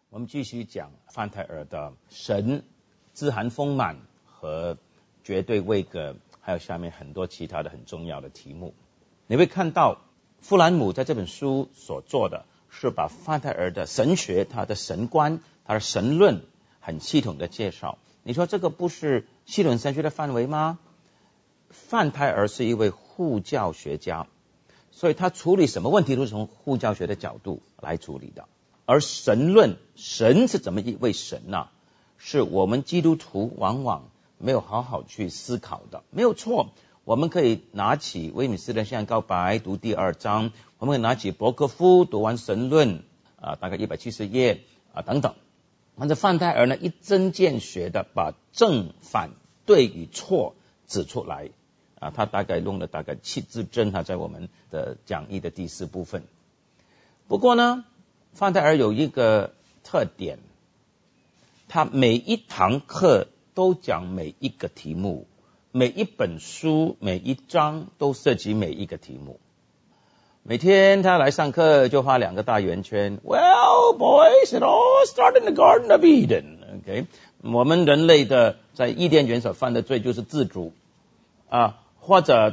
我们继续讲范泰尔的神自含丰满和绝对位格，还有下面很多其他的很重要的题目。你会看到富兰姆在这本书所做的是把范泰尔的神学、他的神观、他的神论很系统的介绍。你说这个不是系统神学的范围吗？范泰尔是一位护教学家，所以他处理什么问题都是从护教学的角度来处理的。而神论，神是怎么一位神呢？是我们基督徒往往没有好好去思考的。没有错，我们可以拿起威敏斯特信仰告白读第2章，我们可以拿起伯克夫读完神论大概170页等等。但是范泰尔呢，一针见血的把正反对与错指出来他大概用了大概7字真在我们的讲义的第4部分。不过呢，范泰尔有一个特点，他每一堂课都讲每一个题目，每一本书每一章都涉及每一个题目。每天他来上课就画2个大圆圈。Well, boys, it all started in the Garden of Eden. Okay? 我们人类的在伊甸园所犯的罪就是自主或者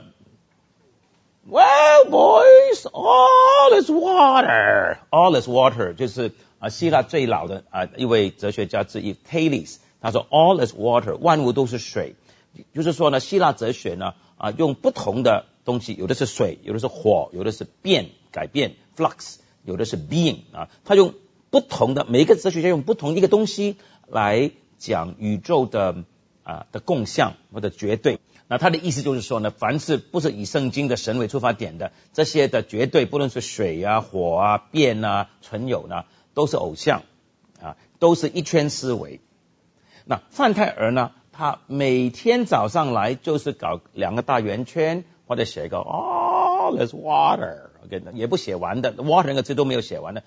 Well, boys, all is water. All is water 就是希腊最老的一位哲学家之一 Thales， 他说 All is water， 万物都是水。就是说呢，希腊哲学呢用不同的东西，有的是水，有的是火，有的是改变 flux， 有的是 being 他用不同的，每一个哲学家用不同一个东西来讲宇宙的共相或者绝对。那他的意思就是说呢，凡是不是以圣经的神为出发点的这些的绝对，不论是水火变存有呢，都是偶像都是一圈思维。那范泰尔呢，他每天早上来就是搞2个大圆圈，或者写一个 all is water， okay， 也不写完的 water 那个字都没有写完的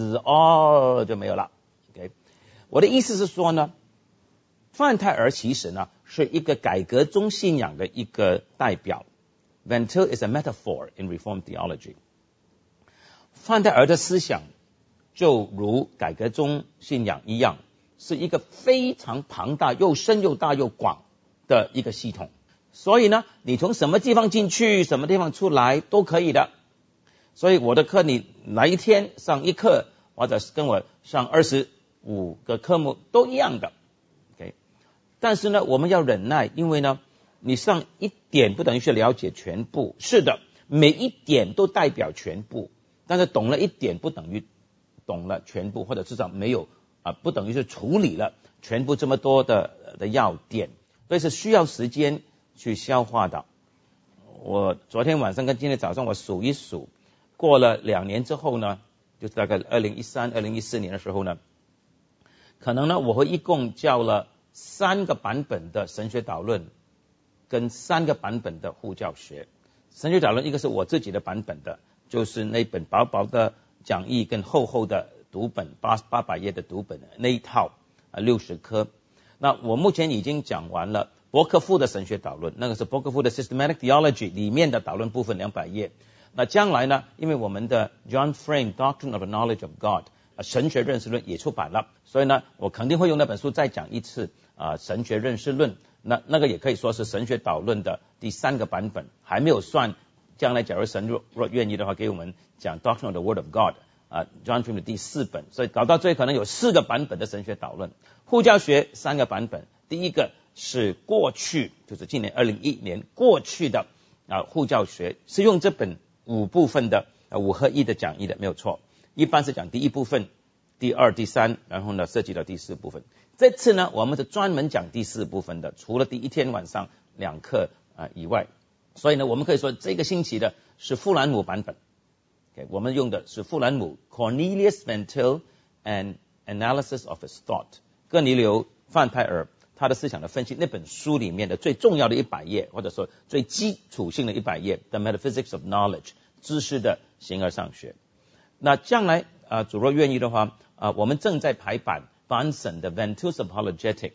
all 就没有了。okay， 我的意思是说呢，范泰尔其实呢是一个改革宗信仰的一个代表。Van Til is a metaphor in Reformed theology。 范泰尔的思想就如改革宗信仰一样，是一个非常庞大又深又大又广的一个系统。所以呢，你从什么地方进去什么地方出来都可以的。所以我的课你来一天上1课，或者是跟我上25个科目都一样的。但是呢，我们要忍耐，因为呢，你上1点不等于是了解全部。是的，每一点都代表全部，但是懂了1点不等于懂了全部，或者至少没有不等于是处理了全部这么多的要点，所以是需要时间去消化的。我昨天晚上跟今天早上我数一数，过了2年之后呢，就是大概2013、2014年的时候呢，可能呢我会一共教了3个版本的神学导论跟3个版本的护教学。神学导论一个是我自己的版本的，就是那本薄薄的讲义跟厚厚的读本800页的读本那一套60科。那我目前已经讲完了伯克夫的神学导论，那个是伯克夫的 Systematic Theology 里面的导论部分200页。那将来呢，因为我们的 John Frame Doctrine of the Knowledge of God 神学认识论也出版了，所以呢我肯定会用那本书再讲一次神学认识论。那个也可以说是神学导论的第3个版本，还没有算将来假如神若愿意的话给我们讲 Doctrine of the Word of God John Frame 的第4本，所以搞到最后可能有4个版本的神学导论。护教学3个版本，第一个是过去，就是今年2011年过去的护教学，是用这本5部分的5合1的讲义的，没有错。一般是讲第1部分、第2、第3，然后呢涉及到第4部分。这次呢我们是专门讲第4部分的，除了第1天晚上2课以外。所以呢我们可以说这个星期的是富兰姆版本。我们用的是富兰姆 Cornelius Van Til and Analysis of His Thought， 哥尼流范泰尔他的思想的分析，那本书里面的最重要的100页，或者说最基础性的100页 The Metaphysics of Knowledge， 知识的形而上学。那将来主若愿意的话我们正在排版 Bunsen 的 Van Til's Apologetic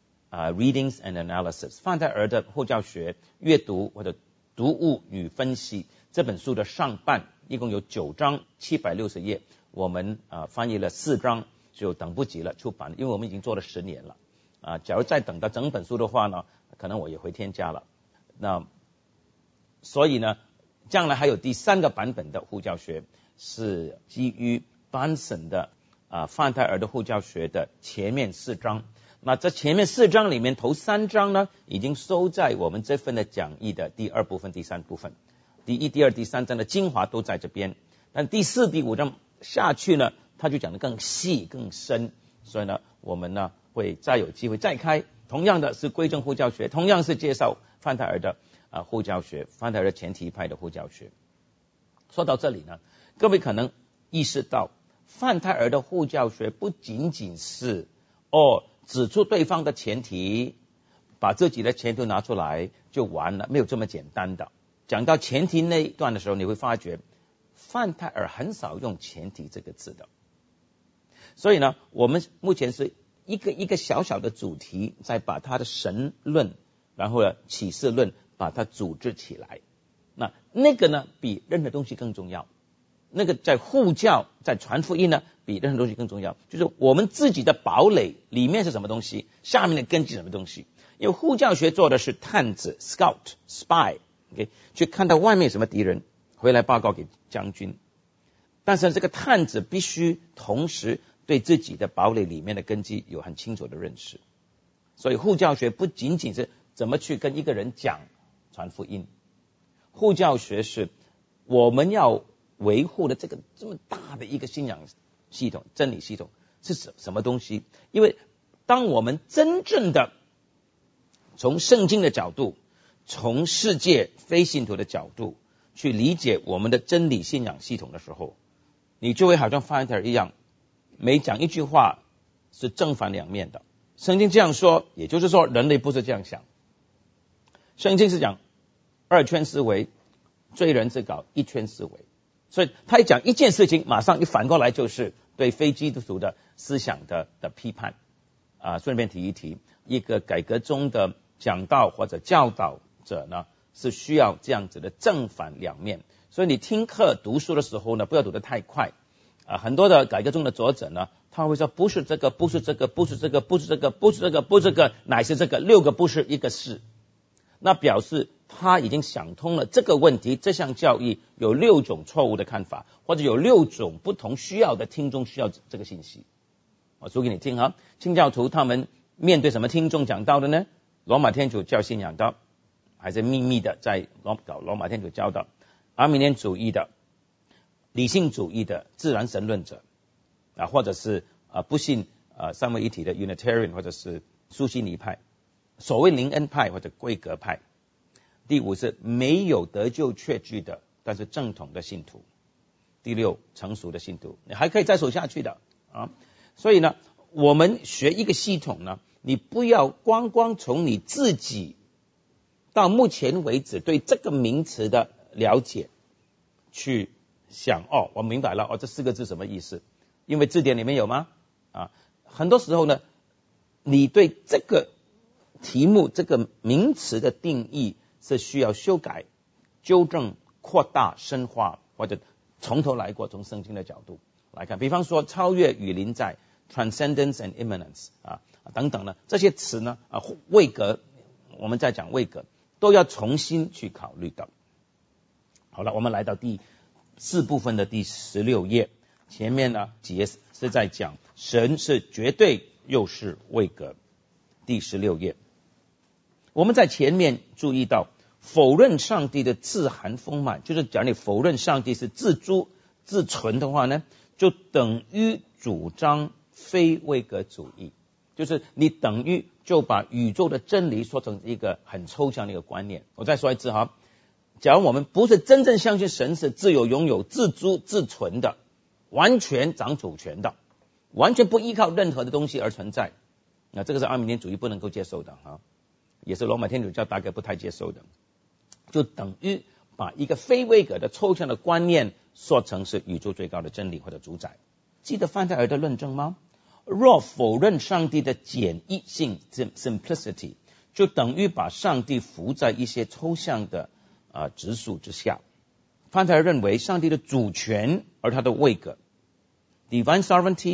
Readings and Analysis， 范泰尔的护教学阅读或者读物与分析这本书的上半一共有9章760页，我们翻译了4章， 就等不及了出版，因为我们已经做了10年了假如再等到整本书的话呢，可能我也会添加了。那所以呢，将来还有第3个版本的护教学，是基于班神的范泰尔的护教学的前面4章。那这前面4章里面头3章呢，已经收在我们这份的讲义的第2部分、第3部分。第1、第2、第3章的精华都在这边，但第4、第5章下去呢，他就讲得更细更深。所以呢，我们呢会再有机会再开，同样的是归正护教学，同样是介绍范泰尔的护教学，范泰尔的前提派的护教学。说到这里呢，各位可能意识到，范泰尔的护教学不仅仅是指出对方的前提，把自己的前提拿出来就完了，没有这么简单的。讲到前提那一段的时候，你会发觉范泰尔很少用前提这个字的。所以呢，我们目前是一个小小的主题，再把他的神论，然后呢启示论把它组织起来。那个呢比任何东西更重要。那个在护教在传福音呢比任何东西更重要，就是我们自己的堡垒里面是什么东西，下面的根基是什么东西。因为护教学做的是探子 scout spy去看到外面有什么敌人，回来报告给将军。但是这个探子必须同时对自己的堡垒里面的根基有很清楚的认识。所以护教学不仅仅是怎么去跟一个人讲传福音，护教学是我们要维护的这个这么大的一个信仰系统、真理系统是什么东西。因为当我们真正的从圣经的角度，从世界非信徒的角度去理解我们的真理信仰系统的时候，你就会好像范泰尔一样，每讲一句话是正反两面的。圣经这样说，也就是说人类不是这样想。圣经是讲2圈思维，罪人是搞1圈思维。所以他一讲一件事情，马上一反过来就是对非基督徒的思想的批判顺便提一提，一个改革中的讲道或者教导者呢，是需要这样子的正反两面。所以你听课读书的时候呢，不要读得太快很多的改革中的作者呢，他会说不是这个，不是这个，不是这个，不是这个，不是这个，不是这个，乃是这个，6个不是1个是。那表示他已经想通了这个问题，这项教义有6种错误的看法，或者有6种不同需要的听众需要这个信息。我说给你听清教徒他们面对什么听众讲道的呢？罗马天主教信仰的，还是秘密的在搞罗马天主教的，阿米念主义的，理性主义的自然神论者或者是不信三位一体的 Unitarian 或者是苏西尼派，所谓灵恩派或者贵格派。第5是没有得救确据的，但是正统的信徒。第6成熟的信徒，你还可以再数下去的所以呢，我们学一个系统呢，你不要光从你自己到目前为止对这个名词的了解去想我明白了这4个字什么意思，因为字典里面有吗很多时候呢，你对这个题目这个名词的定义是需要修改、纠正、扩大、深化，或者从头来过，从圣经的角度来看。比方说超越与临在 transcendence and immanence 等等呢，这些词呢位格，我们在讲位格都要重新去考虑到。好了，我们来到第4部分的第16页，前面呢节是在讲神是绝对又是位格。第16页，我们在前面注意到否认上帝的自含丰满，就是假如你否认上帝是自诸自存的话呢，就等于主张非位格主义，就是你等于就把宇宙的真理说成一个很抽象的一个观念。我再说一次假如我们不是真正相信神是自由拥有自诸自存的，完全掌主权的，完全不依靠任何的东西而存在，那这个是阿米念主义不能够接受的也是罗马天主教大概不太接受的。就等于把一个非位格的抽象的观念说成是宇宙最高的真理或者主宰。记得范泰尔的论证吗？若否认上帝的简易性 simplicity， 就等于把上帝浮在一些抽象的质数之下。范泰尔认为上帝的主权而他的位格 divine sovereignty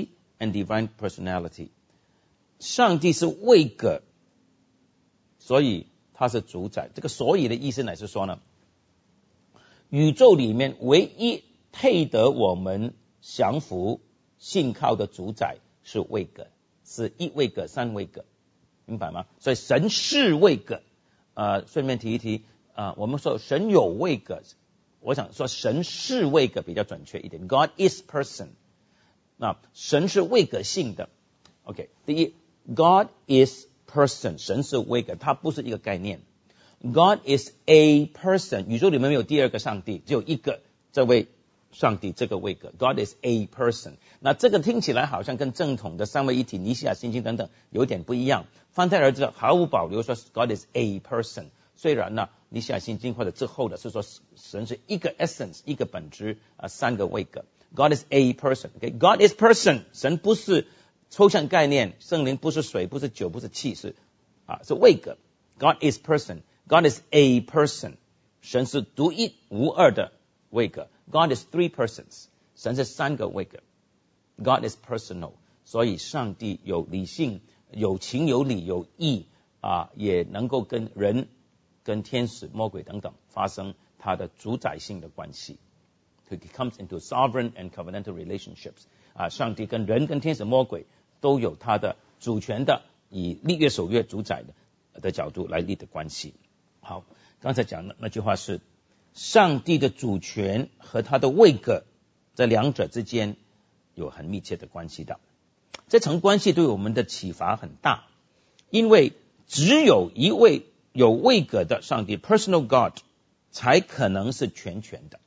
and divine personality。上帝是位格，所以他是主宰。这个所以的意思乃是说呢，宇宙里面唯一配得我们降服信靠的主宰是位格，是一位格三位格，明白吗？所以神是位格。顺便提一提，我们说神有位格，我想说神是位格比较准确一点。God is person。那神是位格性的。OK， 第一 ，God is person， 神是位格，它不是一个概念。God is a person， 宇宙里面没有第二个上帝，只有一个这位上帝这个位格。God is a person。那这个听起来好像跟正统的三位一体、尼西亚信经等等有点不一样。翻开而知毫无保留说 God is a person。虽然呢，尼西亚信经或者之后的是说神是一个 essence， 一个本质，三个位格。God is a person。God is person， 神不是抽象概念，圣灵不是水，不是酒，不是气，是位格。God is person。God is a person， 神是独一无二的位格。God is three persons， 神是三个位格。God is personal， 所以上帝有理性，有情有理有义，也能够跟人、跟天使、魔鬼等等发生他的主宰性的关系。He comes into sovereign and covenantal relationships。上帝跟人、跟天使、魔鬼都有他的主权的，以立约守约主宰的角度来立的关系。好，刚才讲的那句话是，上帝的主权和他的位格，这两者之间有很密切的关系的。这层关系对我们的启发很大，因为只有一位有位格的上帝 personal God 才可能是全权的。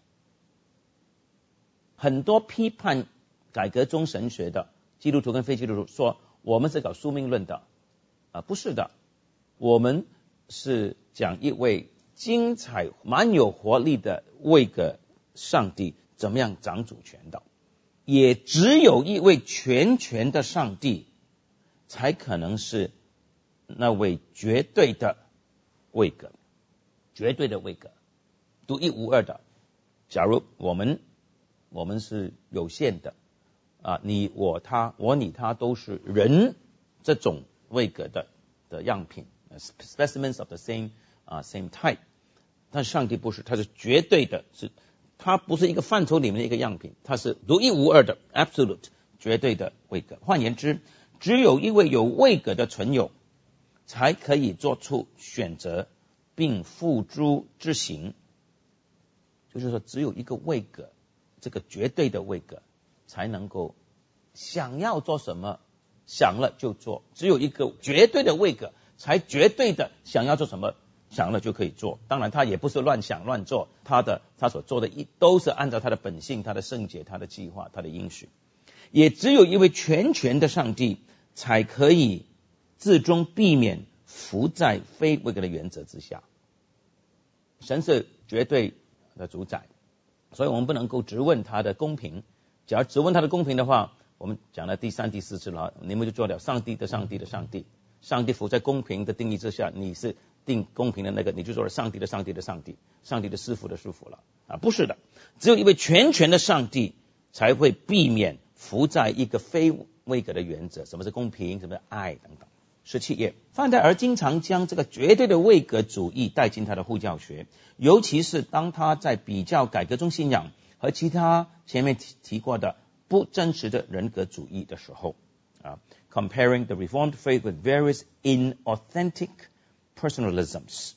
很多批判改革中神学的基督徒跟非基督徒说我们是搞宿命论的，不是的，我们是讲一位精彩蛮有活力的位格上帝怎么样掌主权的。也只有一位全权的上帝才可能是那位绝对的位格，绝对的位格，独一无二的。假如我们是有限的，你我他，我你他都是人这种位格的样品，specimens of the same type。但上帝不是，他是绝对的，他不是一个范畴里面的一个样品，他是独一无二的 absolute 绝对的位格。换言之，只有一位有位格的存有才可以做出选择并付诸执行。就是说只有一个位格，这个绝对的位格才能够想要做什么想了就做，只有一个绝对的位格才绝对的想要做什么想了就可以做。当然他也不是乱想乱做，他所做的都是按照他的本性、他的圣洁、他的计划、他的应许。也只有一位全权的上帝才可以至终避免伏在非位格的原则之下。神是绝对的主宰，所以我们不能够质问他的公平。假如质问他的公平的话，我们讲了第三、第四次了，你们就做了上帝的上帝的上帝。上帝伏在公平的定义之下，你是定公平的那个，你就做了上帝的上帝的上帝，上帝的师傅的师傅了不是的，只有一位全权的上帝才会避免伏在一个非位格的原则。什么是公平，什么是爱等等。17页，范代尔经常将这个绝对的位格主义带进他的护教学，尤其是当他在比较改革宗信仰和其他前面提过的不真实的人格主义的时候comparing the Reformed faith with various inauthentic personalisms，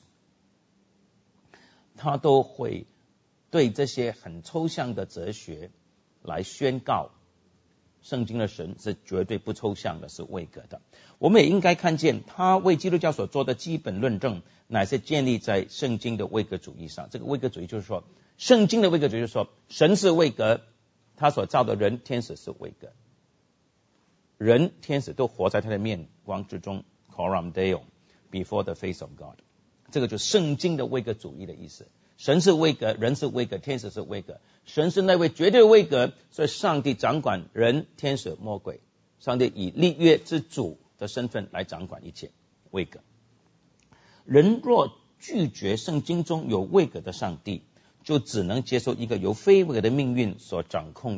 他都会对这些很抽象的哲学来宣告圣经的神是绝对不抽象的，是位格的。我们也应该看见他为基督教所做的基本论证乃是建立在圣经的位格主义上。这个位格主义就是说，圣经的位格主义就是说，神是位格，他所造的人天使是位格，人天使都活在他的面光之中 coram deo before the face of God。 这个就是圣经的位格主义的意思。神是位格，人是位格，天使是位格。神是那位绝对位格，所以上帝掌管人、天使、魔鬼。上帝以立约之主的身份来掌管一切，位格。人若拒绝圣经中有位格的上帝，就只能接受一个由非位格的命运所掌控的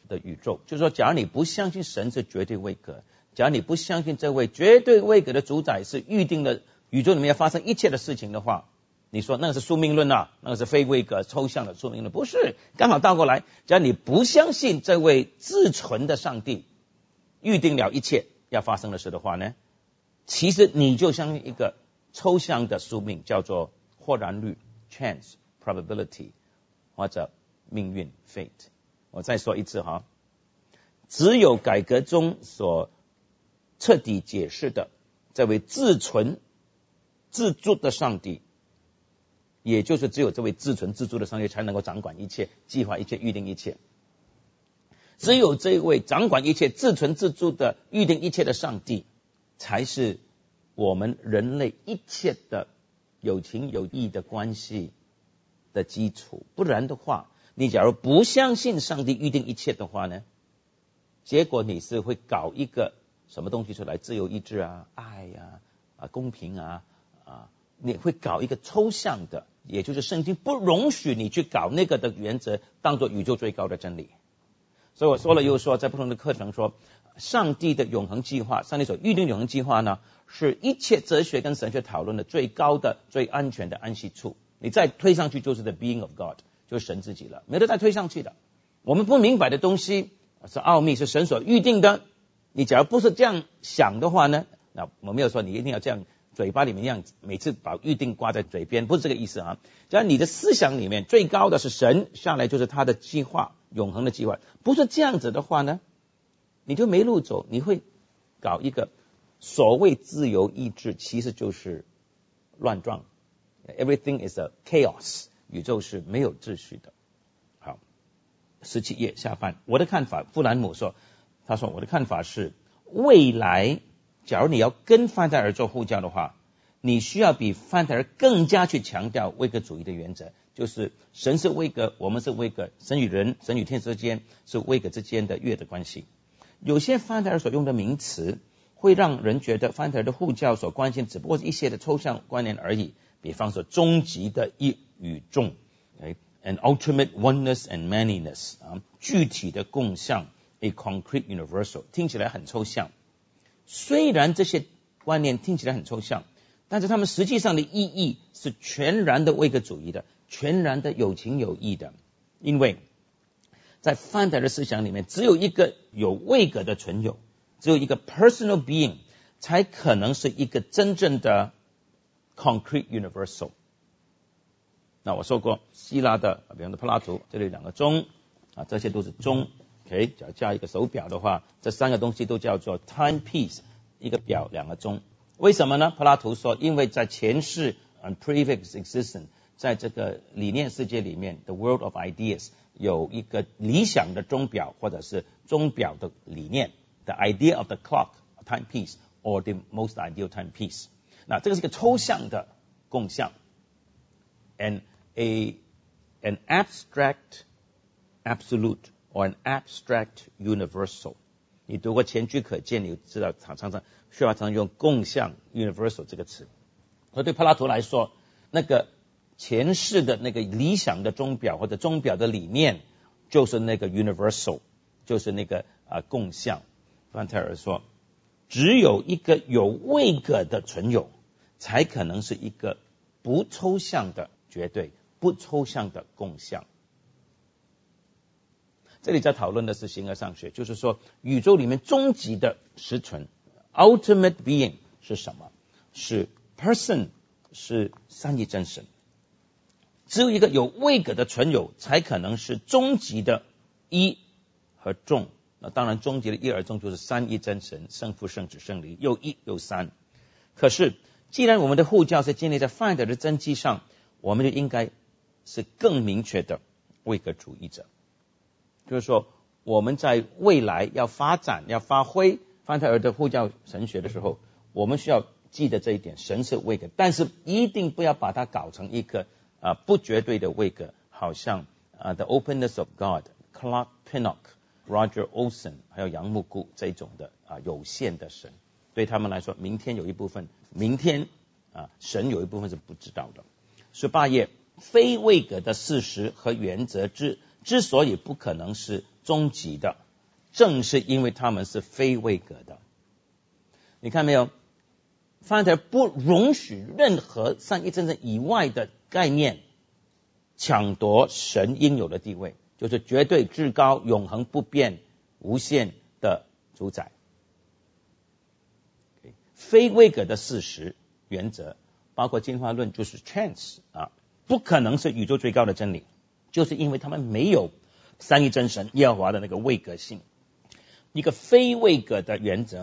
的宇宙。就是说，假如你不相信神是绝对位格，假如你不相信这位绝对位格的主宰是预定了宇宙里面要发生一切的事情的话，你说那个是宿命论啊，那个是非位格抽象的宿命论，不是，刚好倒过来，只要你不相信这位至纯的上帝预定了一切要发生的事的话呢，其实你就相信一个抽象的宿命，叫做或然率 chance probability 或者命运 fate。 我再说一次哈，只有改革中所彻底解释的这位至纯自主的上帝，也就是只有这位至纯自主的上帝才能够掌管一切，计划一切，预定一切。只有这位掌管一切，至纯自主的预定一切的上帝，才是我们人类一切的有情有义的关系的基础。不然的话，你假如不相信上帝预定一切的话呢，结果你是会搞一个什么东西出来，自由意志啊，爱啊，公平啊，你会搞一个抽象的，也就是圣经不容许你去搞那个的原则当作宇宙最高的真理。所以我说了又说，在不同的课程说，上帝的永恒计划，上帝所预定永恒计划呢，是一切哲学跟神学讨论的最高的最安全的安息处。你再推上去就是 the being of God， 就是神自己了，没得再推上去的。我们不明白的东西是奥秘，是神所预定的。你假如不是这样想的话呢，那我没有说你一定要这样嘴巴里面一样每次把预定挂在嘴边，不是这个意思啊。只要你的思想里面最高的是神，下来就是他的计划，永恒的计划。不是这样子的话呢，你就没路走，你会搞一个所谓自由意志，其实就是乱撞。Everything is a chaos， 宇宙是没有秩序的。好，17页下半，我的看法，富兰姆说，他说我的看法是，未来假如你要跟范戴尔做护教的话，你需要比范戴尔更加去强调位格主义的原则，就是神是位格，我们是位格，神与人，神与天使之间是位格之间的约的关系。有些范戴尔所用的名词会让人觉得范戴尔的护教所关心只不过是一些的抽象观念而已，比方说终极的一与众 an ultimate oneness and manyness， 具体的共相 a concrete universal， 听起来很抽象。虽然这些观念听起来很抽象，但是他们实际上的意义是全然的位格主义的，全然的有情有义的。因为在范戴尔的思想里面，只有一个有位格的存有，只有一个 personal being 才可能是一个真正的 concrete universal。 那我说过希腊的比方说柏拉图，这里两个钟这些都是钟，OK， 只要加一个手表的话，这三个东西都叫做 timepiece， 一个表两个钟。为什么呢？柏拉图说，因为在前世 and previous existence， 在这个理念世界里面 the world of ideas， 有一个理想的钟表或者是钟表的理念 the idea of the clock timepiece or the most ideal timepiece。 那这个是一个抽象的共相 an abstract absolute or an abstract universal。 你读过前居可见，你知道常常需要常用共相 universal 这个词。所以对柏拉图来说，那个前世的那个理想的钟表或者钟表的理念就是那个 universal， 就是那个共相。范戴尔说，只有一个有位格的存有才可能是一个不抽象的绝对，不抽象的共相。这里在讨论的是形而上学，就是说宇宙里面终极的实存 ultimate being 是什么？是 person， 是三一真神。只有一个有位格的存有才可能是终极的一和众。那当然终极的一而众就是三一真神，圣父圣子圣灵，又一又三。可是既然我们的护教是建立在范戴尔的真基上，我们就应该是更明确的位格主义者。就是说我们在未来要发展要发挥范戴尔的护教神学的时候，我们需要记得这一点，神是位格，但是一定不要把它搞成一个不绝对的位格，好像The Openness of God Clark Pinnock、Roger Olson 还有杨牧谷这种的有限的神。对他们来说，明天有一部分，明天神有一部分是不知道的。18页，非位格的事实和原则之所以不可能是终极的，正是因为他们是非位格的。你看没有？范特不容许任何三一真神以外的概念抢夺神应有的地位，就是绝对至高、永恒不变、无限的主宰。非位格的事实原则包括进化论，就是 chance 不可能是宇宙最高的真理，就是因为他们没有三一真神耶和华的那个位格性。一个非位格的原则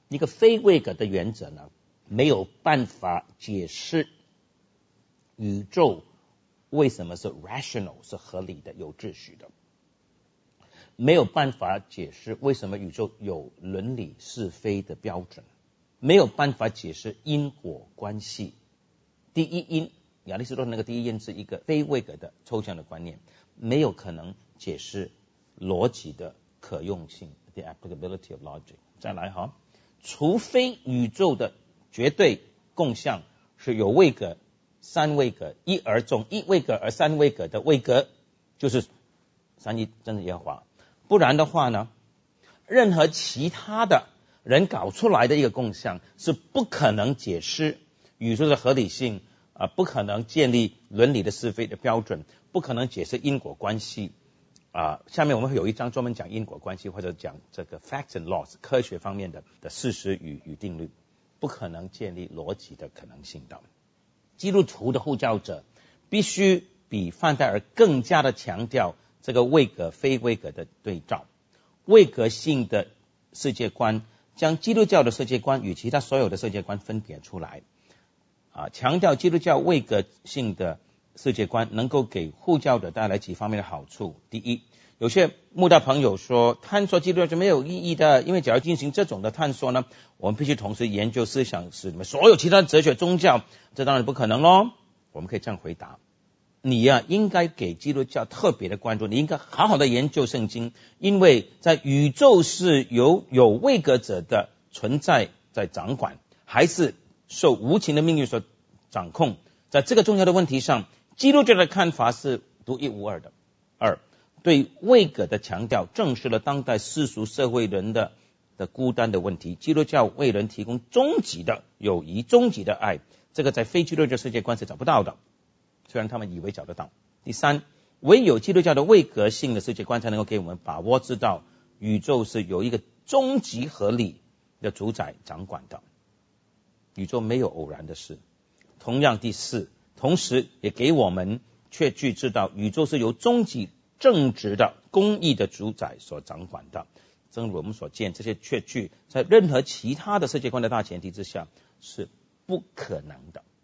呢，没有办法解释宇宙为什么是 rational 是合理的、有秩序的，没有办法解释为什么宇宙有伦理是非的标准，没有办法解释因果关系。第一因，亚里士多德那个第一因是一个非位格的抽象的观念，没有可能解释逻辑的可用性 the applicability of logic。 再来除非宇宙的绝对共相是有位格、三位格、一而众、一位格而三位格的位格，就是三一真神耶和华。不然的话呢，任何其他的人搞出来的一个共相是不可能解释宇宙的合理性不可能建立伦理的是非的标准，不可能解释因果关系下面我们会有一章专门讲因果关系，或者讲这个 facts and laws 科学方面的事实与定律，不可能建立逻辑的可能性的。基督徒的护教者必须比范戴尔更加的强调这个位格非位格的对照。位格性的世界观将基督教的世界观与其他所有的世界观分别出来强调基督教位格性的世界观能够给护教者带来几方面的好处。第一，有些慕道朋友说探索基督教是没有意义的，因为假如进行这种的探索呢，我们必须同时研究思想史所有其他哲学宗教，这当然不可能咯。我们可以这样回答，你应该给基督教特别的关注，你应该好好的研究圣经，因为在宇宙是由有位格者的存在在掌管，还是受无情的命运所掌控，在这个重要的问题上，基督教的看法是独一无二的。二，对位格的强调正视了当代世俗社会人的孤单的问题。基督教为人提供终极的友谊、终极的爱，这个在非基督教世界观是找不到的，虽然他们以为找得到。第三，唯有基督教的位格性的世界观才能够给我们把握知道宇宙是有一个终极合理的主宰掌管的，宇宙没有偶然的事。同样，第四，同时也给我们确据知道宇宙是由终极正直的公义的主宰所掌管的。正如我们所见，这些确据在任何其他的世界观的大前提之下是不可能的。